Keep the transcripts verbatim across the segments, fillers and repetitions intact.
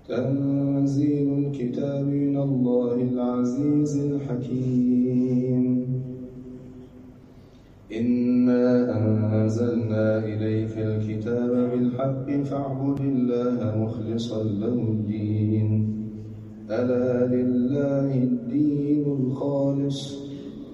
تنزيل الكتاب من الله العزيز الحكيم. إنا أنزلنا إليك الكتاب بالحق فاعبد الله مخلصا له الدين ألا لله الدين الخالص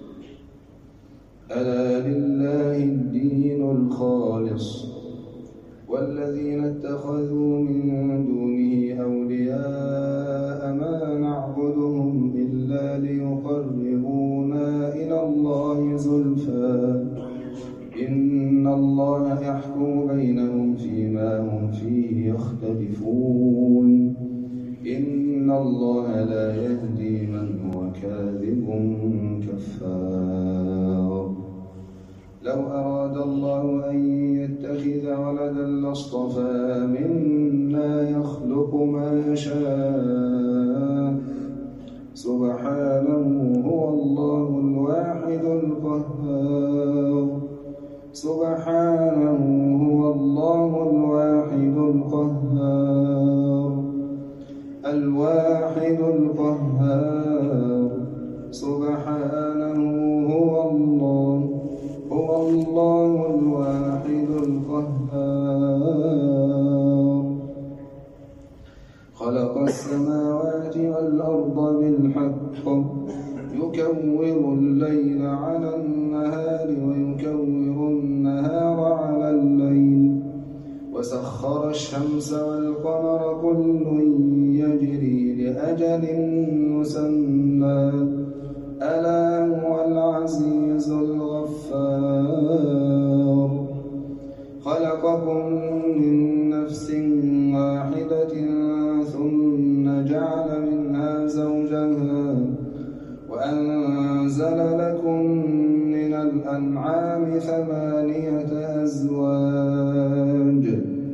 ألا لله الدين الخالص والذين اتخذوا من دونه أولياء ما نعبدهم إلا ليقربونا إلى الله زلفى إن الله يحكم بينهم فيما هم فيه يختلفون إن الله لا يهدي من هو كاذب كفار. لو أراد الله أن يتخذ ولدا لاصطفى مما يخلق ما يشاء سبحانه هو الله الواحد القهار سبحانه هو الله الواحد القهار الواحد القهار سبحانه هو الله هو الله الواحد القهار. خلق السماوات والأرض بالحق يكور الليل على النهار ويكور النهار على الليل وسخر الشمس والقمر كل يجري لأجل مسمى ألا هو العزيز الغفار. خلقكم من نفس واحدة ثم جعل منها زوجها وأنزل لكم من الأنعام ثمانية أزواج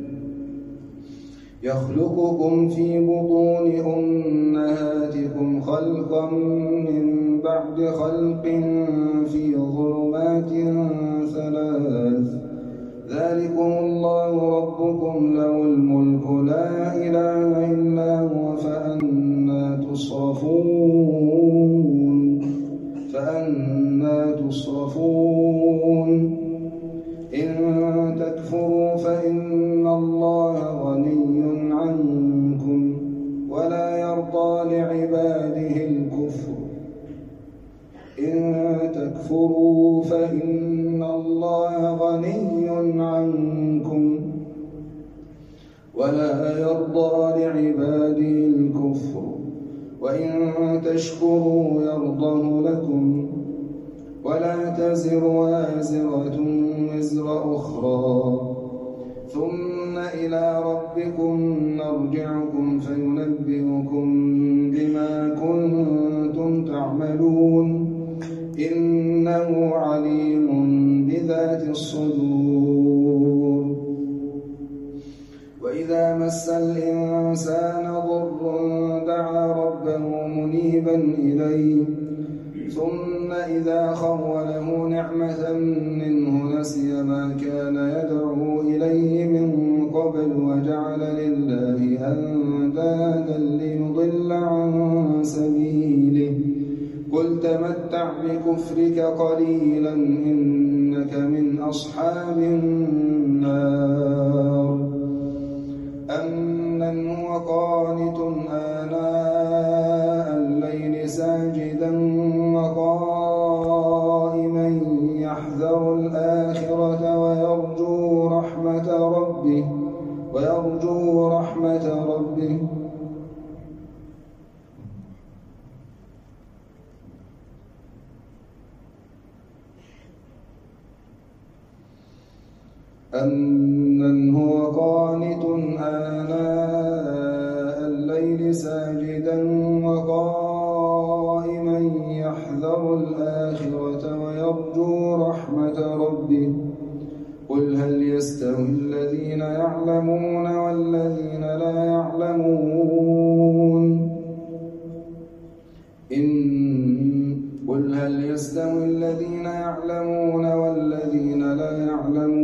يخلقكم في بطون أمهاتكم خلقا من بعد خلق في ظلمات ثلاث ذلكم الله ربكم له الملك لا إله إلا هو فأنى تصرفون فأنى تصرفون. إن تكفروا فإن الله غني عنكم ولا يرضى لعباده الكفر إن تكفروا فإن الله غني عنكم ولا يرضى لعباده الكفر وإن تشكروا يرضه لكم ولا تزر وازرة وزر أخرى ثم إلى ربكم نرجعكم فينبئكم بما كنتم تعملون إنه عليم بذات الصدور. وإذا مس الإنسان ضر دعا ربه منيبا إليه ثم إذا خوله نعمة منه نسي ما كان يدعو إليه من قبل وجعل لله أندادا ليضل عن سبيله قل تمتع بكفرك قليلا إنك من أصحاب النار. أمن هو قانت آناء الليل ساجدا وقائما يحذر الآخرة ويرجو رحمة ربه ويرجو رحمة ربه أمن هو قانت آناء الليل ساجدا وقائما يحذر الآخرة ويرجو رحمة ربه قل هل يستوي الذين يعلمون والذين لا يعلمون إن قل هل يستوي الذين يعلمون والذين لا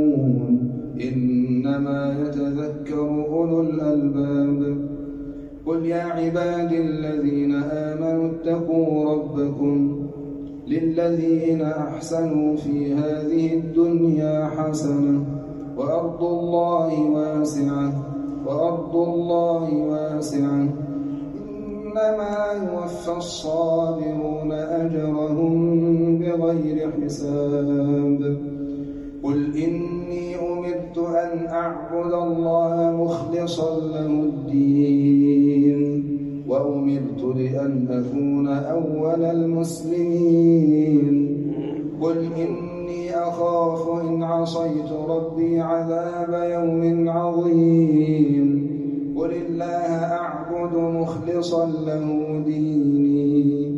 يعلمون إنما يتذكر أولو الألباب قل يا عبادي الذين آمنوا اتقوا ربكم للذين أحسنوا في هذه الدنيا حسنة وأرض الله واسعة وأرض الله واسعة إنما يوفى الصابرون أجرهم بغير حساب قل إني أمرت أن أعبد الله مخلصا له الدين وأمرت لأن أكون أول المسلمين قل إني أخاف إن عصيت ربي عذاب يوم عظيم قل الله أعبد مخلصا له ديني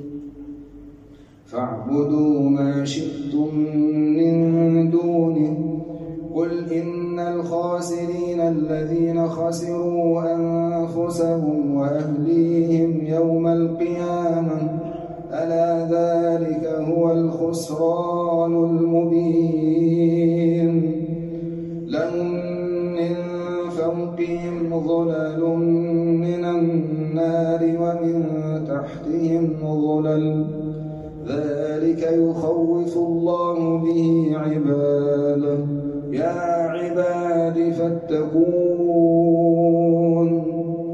فاعبدوا ما شئتم من دونه قل إن الخاسرين الذين خسروا أنفسهم وأهليهم يوم القيامة ألا ذلك هو الخسران المبين لهم من فوقهم ظلل من النار ومن تحتهم ظلل ذلك يخوف الله به عباده يا عباد فاتقون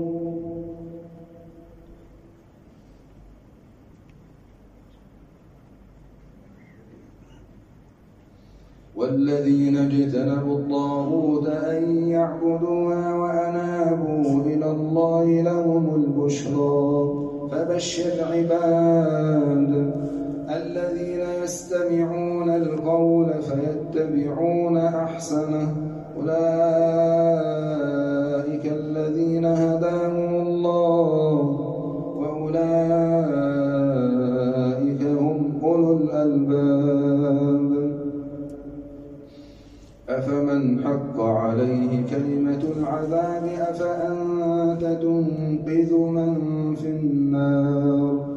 والذين اجتنبوا الطاغوت أن يعبدوها وأنابوا إلى الله لهم البشرى فبشر عباد الذين يستمعون القول فيتبعون أحسنه أولئك الذين هداهم الله وأولئك هم أولو الألباب أفمن حق عليه كلمة العذاب أفأنت تنقذ من في النار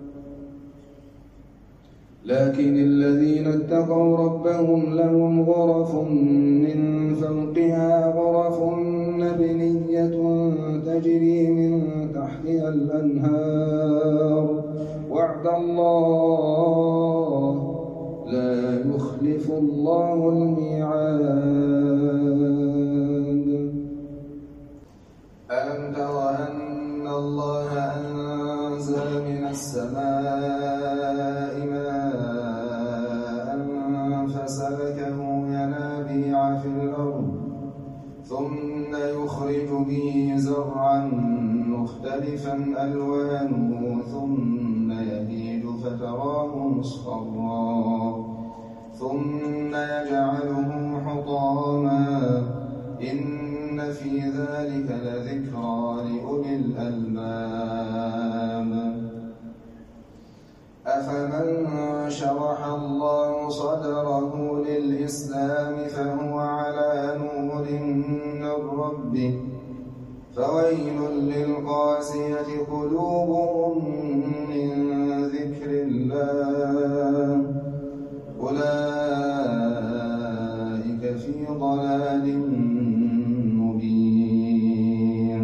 لكن الذين اتقوا ربهم لهم غرف من فوقها غرف مبنية تجري من تحتها الأنهار وعد الله لا يخلف الله الميعاد ألم تر أن الله أنزل من السماء ماء فسلكه ينابيع في الأرض ثم يخرج به زرعا مختلفا ألوانه ثم يهيج فتراه مصفرا ثم يجعله حطاما إن في ذلك لذكرى لأولي الألباب أفمن شرح الله صدره للإسلام فهو على نور من ربه فويل للقاسية قلوبهم من ذكر الله أولئك في ضلال مبين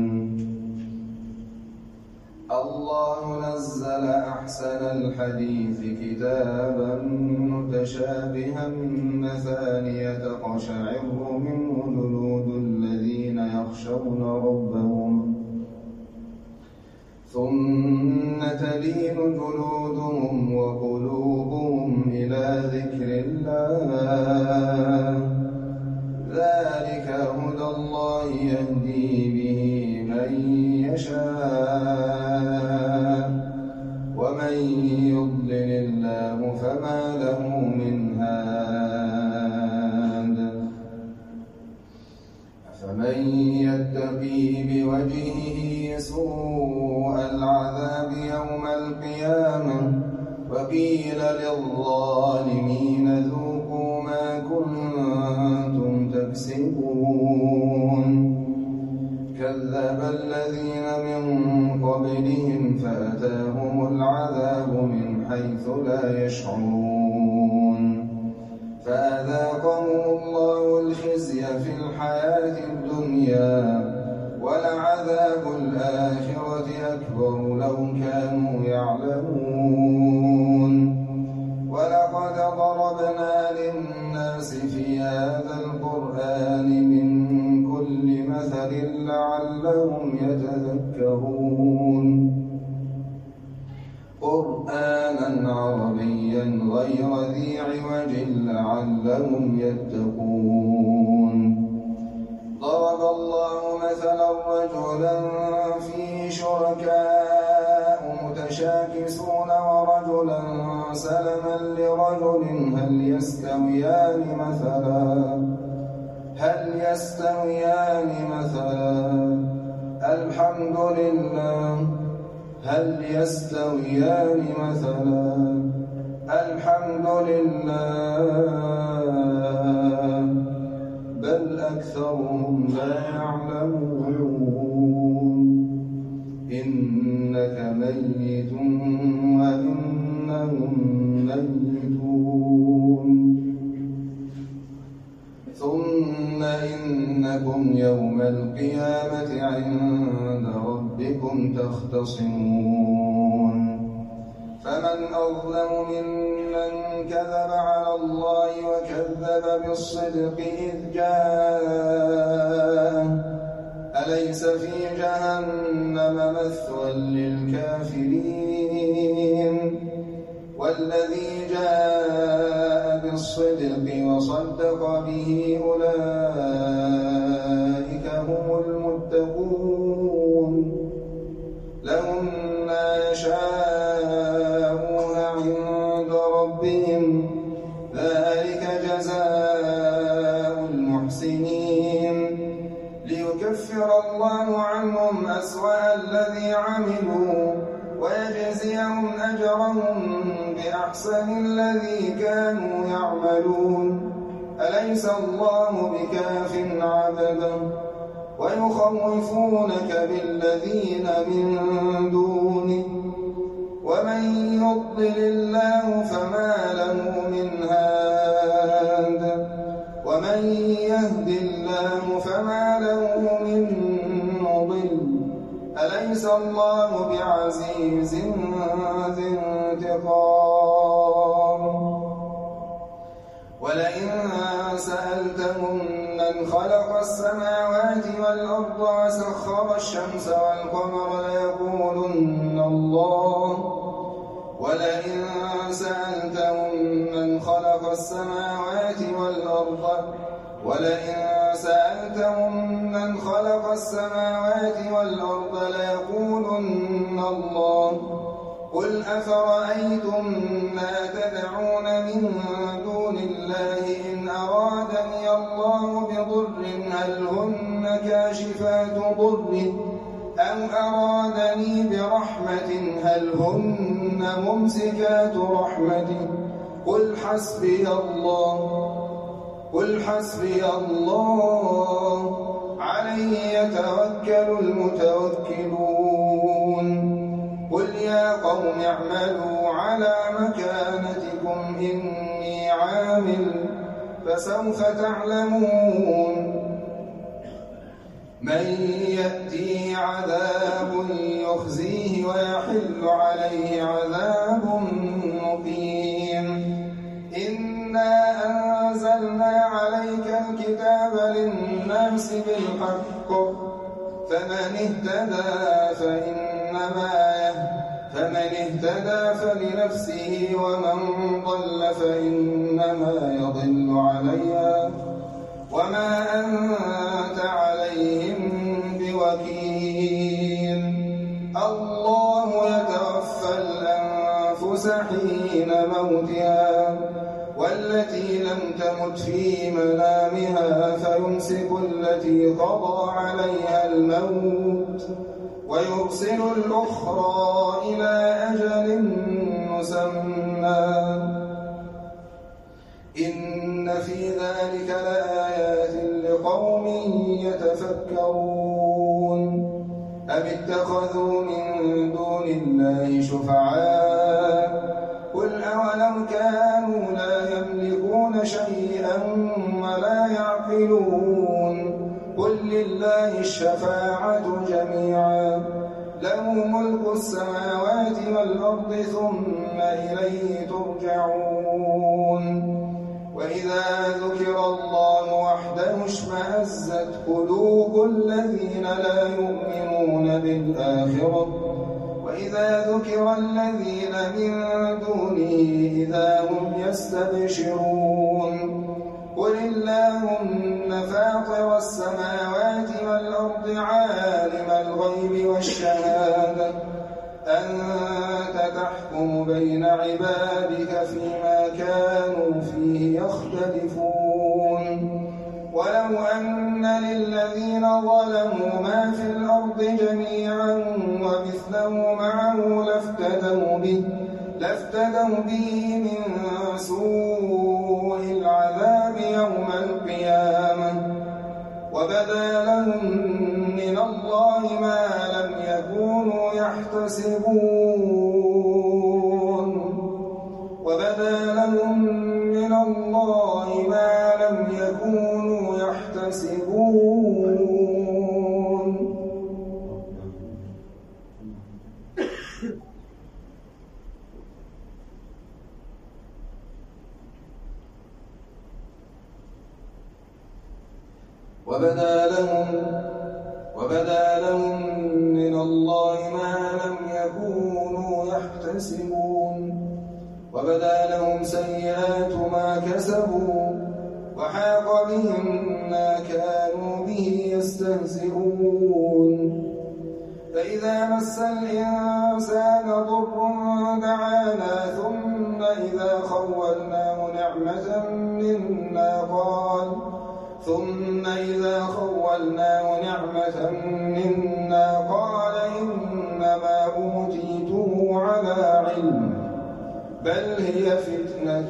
الله نزل أحسن الحديث كتابا متشابها مثانية تقشعر منه جلود الذين يخشون ربهم ثم تلين جلودهم وقلوبهم إلى ذكر الله ذلك هدى الله يهدي به من يشاء ومن يضلل الله فما له من هاد أفمن يتقي بوجهه سوء العذاب يوم القيامة وقيل للظالمين ذوقوا ما كنتم تكسبون كذب الذين من قبلهم فأتاهم العذاب من حيث لا يشعرون فأذاقهم الله الخزي في الحياة الدنيا ولعذاب الآخرة يتذكرون قرآنا عربيا غير ذي عوج لعلهم يتقون ضرب الله مثلا رجلا فيه شركاء متشاكسون ورجلا سلما لرجل هل يستويان مثلا هل يستويان مثلا الحمد لله هل يستويان مثلا الحمد لله بل أكثرهم لا يعلمون إنك ميت وإنهم ميتون ثم إنكم يوم القيامة عند ربكم تختصمون فمن أظلم ممن كذب على الله وكذب بالصدق إذ جاءه أليس في جهنم مثوى للكافرين والذي جاء بالصدق وصدق به أولئك هم المتقون لهم ما يشاءون عند ربهم ذلك جزاء المحسنين ليكفر الله عنهم أسوأ الذي عملوا ويجزيهم أجرهم بأحسن الذي كانوا يعملون أليس الله بكاف عبده ويخوفونك بالذين من دونه ومن يضلل الله فما له من هاد ومن يهد الله فما له من مضل أليس الله بعزيز ذي انتقام ولئن سألتهم من خلق السماوات والأرض وسخر الشمس والقمر ليقولن الله ولئن سألتهم من خلق السماوات والأرض ولئن سألتهم من خلق السماوات والأرض ليقولن الله قل أفرأيتم ما تدعون من دون الله إن أرادني الله بضر هل هن كاشفات ضره أو أرادني برحمة هل هن ممسكات رحمته قل حسبي الله قل حسبي الله عليه يتوكل المتوكلون قل يا قوم اعملوا على مكانتكم إني عامل فسوف تعلمون من يأتي عذاب يخزيه ويحل عليه عذاب مقيم إنا أنزلنا عليك الكتاب للناس بالحق فمن اهتدى فإنما فمن اهتدى فلنفسه ومن ضل فإنما يضل عليها وما أنت عليهم بوكيل الله يتوفى الأنفس حين موتها والتي لم تمت في منامها فيمسك التي قضى عليها الموت ويرسل الأخرى إلى أجل مسمى إن في ذلك لآيات لقوم يتفكرون أم اتخذوا من دون الله شفعاء قل أولو كانوا لا يملكون شيئا ولا يعقلون قل لله الشفاعة جميعا له ملك السماوات والأرض ثم إليه ترجعون وإذا ذكر الله وحده اشمأزت قلوب الذين لا يؤمنون بالآخرة وإذا ذكر الذين من دونه إذا هم يستبشرون قل اللهم فاطر السماوات والأرض عالم الغيب والشهادة أنت تحكم بين عبادك فيما كانوا فيه يختلفون ولو أن للذين ظلموا ما في الأرض جميعا ومثله معه لافتدوا به لافتدوا به من سوء العذاب يوم القيامة وبدا لهم من الله ما لم يكونوا يحتسبون وبدا لهم من الله ما لم يكونوا يحتسبون وبدا لهم وبدا لهم من الله ما لم يكونوا يحتسبون وبدا لهم سيئات ما كسبوا وحاق بهم ما كانوا به يستهزئون فإذا مس الإنسان ضر دعانا ثم إذا خولناه نعمة منا قال ثم إذا خولناه نعمة منا قال إنما أوتيته على علم بل هي فتنة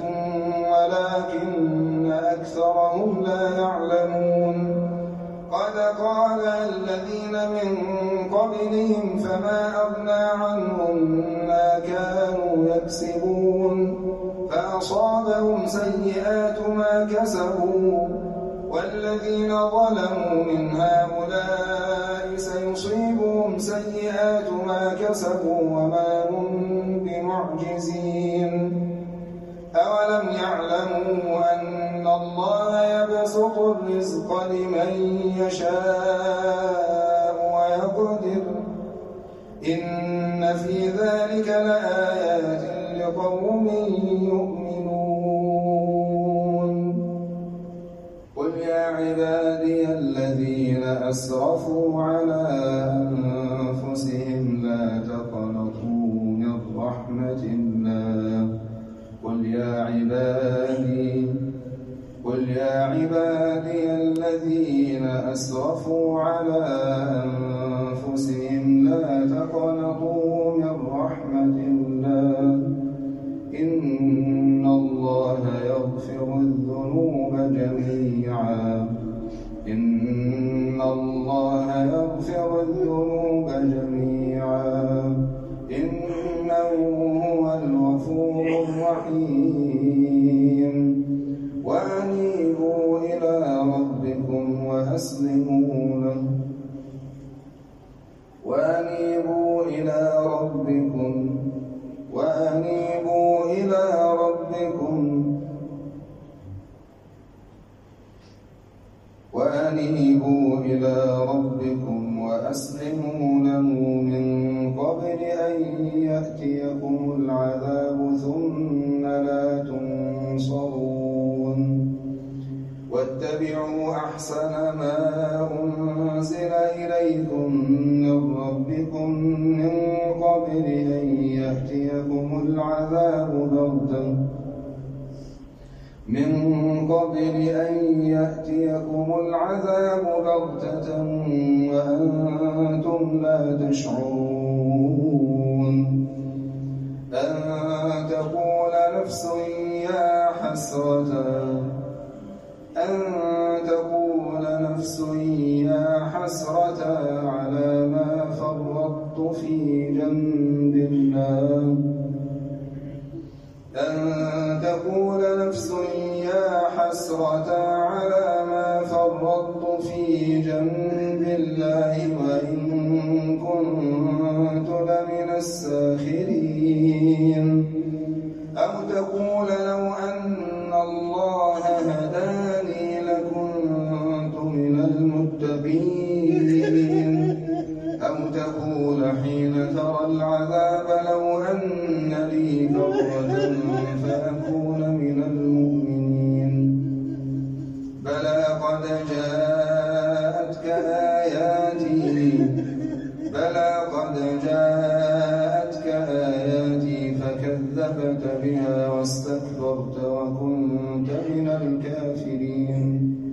ولكن أكثرهم لا يعلمون قد قال الذين من قبلهم فما أغنى عنهم ما كانوا يكسبون فأصابهم سيئات ما كسبوا والذين ظلموا من هؤلاء سيصيبهم سيئات ما كسبوا وما هم بمعجزين أولم يعلموا أن الله يبسط الرزق لمن يشاء ويقدر إن في ذلك لآيات لقوم يؤمنون قل يا عبادي الذين أسرفوا على أنفسهم لا تقنطوا من رحمة الله قل يا عبادي قل يا عبادي الذين أسرفوا على أنفسهم لا تقنطوا من رحمة الله إن الله يغفر الذنوب جميعا إن الله يغفر الذنوب جميعا إنه هو الغفور الرحيم وأنيبوا إلى ربكم وأسلموا له وأنيبوا إلى ربكم وأنيبوا إلى ربكم وأنيبوا إلى ربكم وأسلموا له من قبل أن يأتيكم العذاب ثم لا تنصرون واتبعوا أحسن ما أنزل إليكم من ربكم من قبل أن يأتيكم العذاب بغتة من قبل أن يأتيكم العذاب بغتة وأنتم لا تشعرون أن تقول نفس يا حسرة أن تقول نفس يا حسرة على ما فرطت في جنب الله أن تقول نفس يا حسرة على ما فرطت في جنب الله وإن كنت لمن الساخرين أو تقول لو أن الله هداني لكنت للمتقين أو تقول حين ترى العذاب لو أن لي كرة فأكون من المؤمنين بلى قد جاءتك آياتي بلى قد جاءتك آياتي فكذبت بها واستكبرت وكنت من الكافرين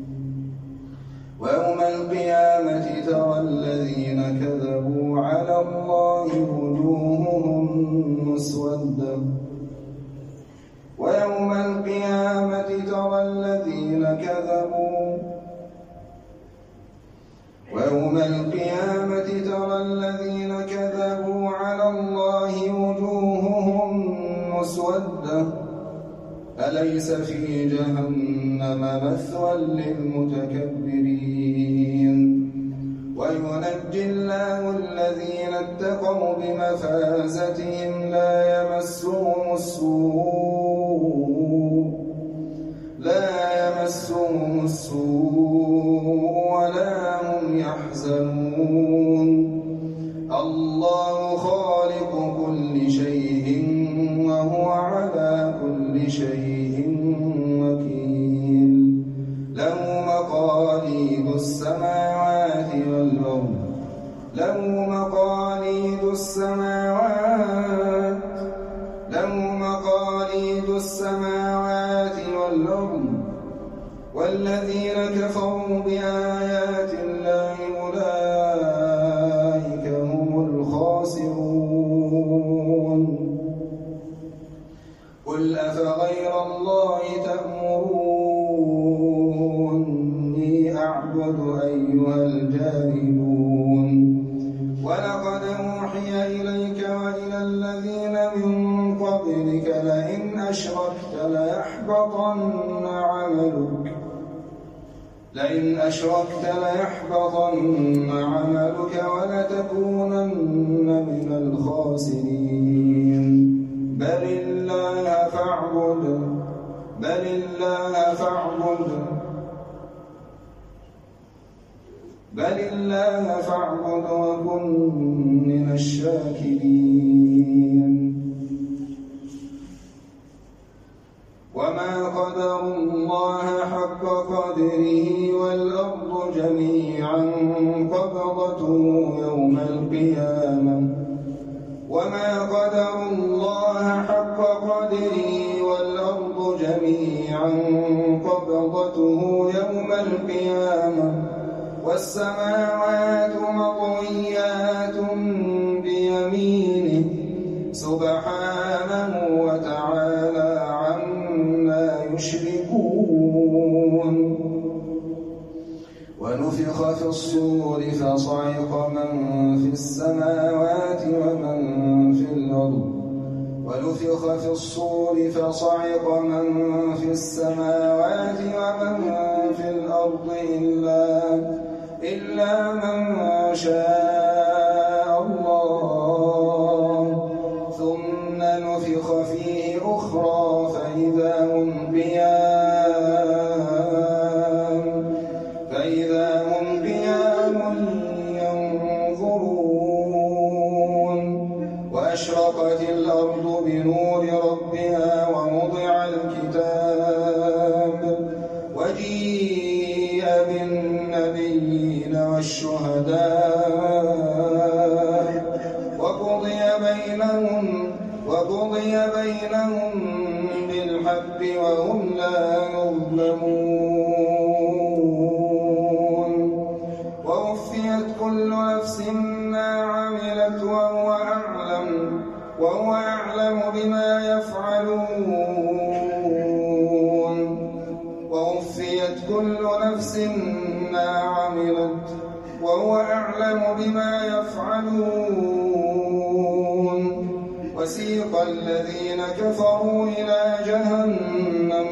ويوم القيامة ترى الذين كذبوا على الله وجوههم مسودة ويوم القيامة ترى الذين كذبوا ويوم القيامة ترى الذين كذبوا على الله وجوههم مسودة أليس في جهنم مثوى للمتكبرين وينجي الله الذين اتقوا بمفازتهم لا يمسهم السوء لا يمسهم السوء ولا هم يحزنون الله خالق كل شيء وهو على كل شيء وكيل له مقاليد السماوات والأرض له مقاليد السماوات له مقاليد السماوات والأرض والذين كفروا بآيات الله أولئك هم الخاسرون قل أفغير الله تأمروني أعبد أيها الجاهلون ولقد أوحي إليك وإلى الذين من قبلك لئن أشركت ليحبطن عملك لئن أشركت ليحبطن عملك ولتكونن من الخاسرين بل الله فاعبد بل الله فاعبد بل الله فاعبد وكن من الشاكرين وما قدروا الله حق قدره والأرض جميعا قبضته يوم القيامة وما قدروا الله حق قدره والأرض جميعا قبضته يوم القيامة والسماوات مطويات بيمينه سبحانه وتعالى عما يشركون ونفخ في الصور فصعق من في السماوات ومن في الأرض ونفخ في الصور فصعق من في السماوات ومن في الأرض إلا إلا من شاء الله ثم نفخ فيه أخرى فإذا هم قيام فإذا هم قيام ينظرون وأشرقت الأرض بنور ربها ووضع الكتاب وجيء بالنبيين والشهداء وقضي بينهم وقضي بينهم بالحق وهم لا يظلمون ووفيت كل نفس ما عملت وهو أعلم وهو أعلم بما يفعلون ووفيت كل نفس ما عملت وهو أعلم بما يفعلون وسيق الذين كفروا إلى جهنم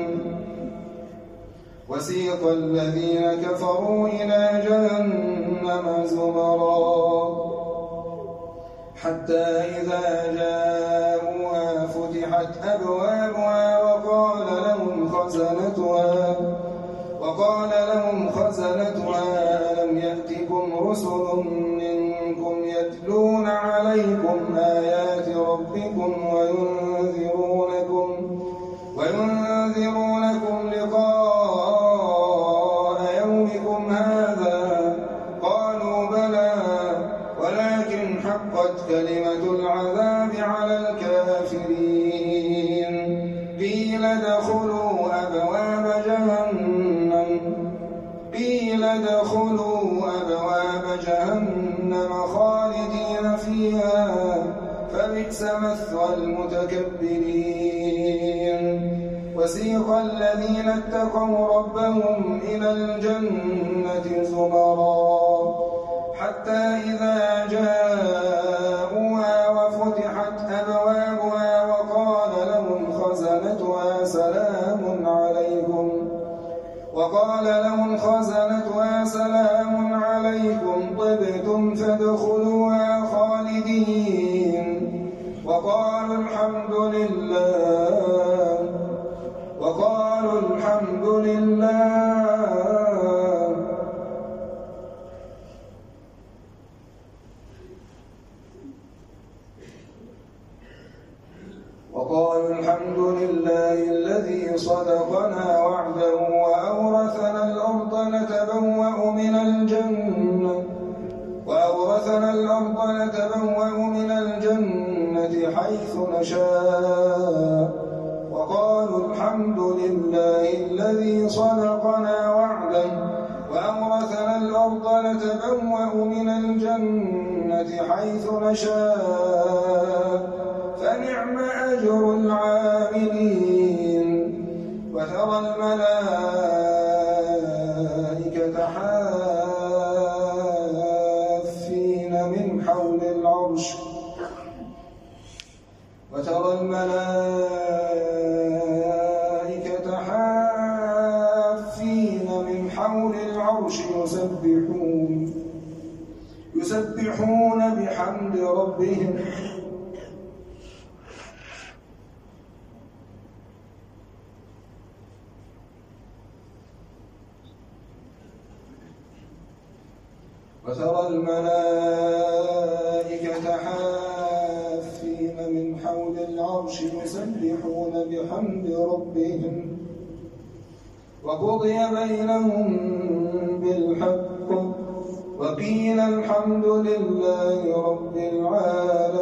وسيق الذين كفروا إلى جهنم زمرا حتى إذا جاءوها فتحت أبوابها وقال لهم خزنتها وقال لهم خزنتها ألم يأتكم رسل منكم يتلون عليكم آيات ربكم وينذرونكم, وينذرونكم لقاء يومكم هذا قالوا بلى ولكن حقت كلمة العذاب على الكافرين قيل ادخلوا أبواب جهنم قيل ادخلوا أبواب جهنم خالدين فيها فبئس مثوى المتكبرين وسيق الذين اتقوا ربهم إلى الجنة زمرا حتى إذا جاءوها وفتحت أبوابها وقال لهم خزنتها سلام عليكم وقال لهم خزنتها سلام عليكم طبتم فادخلوها خالدين وقالوا الحمد لله وقالوا الحمد لله وقالوا الحمد لله الذي صدقنا وعده وأورثنا الأرض نتبوأ من الجنة وأورثنا الأرض نتبوأ من الجنة حيث نشاء وقالوا الحمد لله الذي صدقنا وعده وأورثنا الأرض نتبوأ من الجنة حيث نشاء فنعم أجر العاملين وترى الملائكة حافين من حول العرش وترى الملائكة حافين من حول العرش يسبحون يسبحون بحمد ربهم وترى الملائكة حافين من حول العرش يسبحون بحمد ربهم وقضي بينهم بالحق وقيل الحمد لله رب العالمين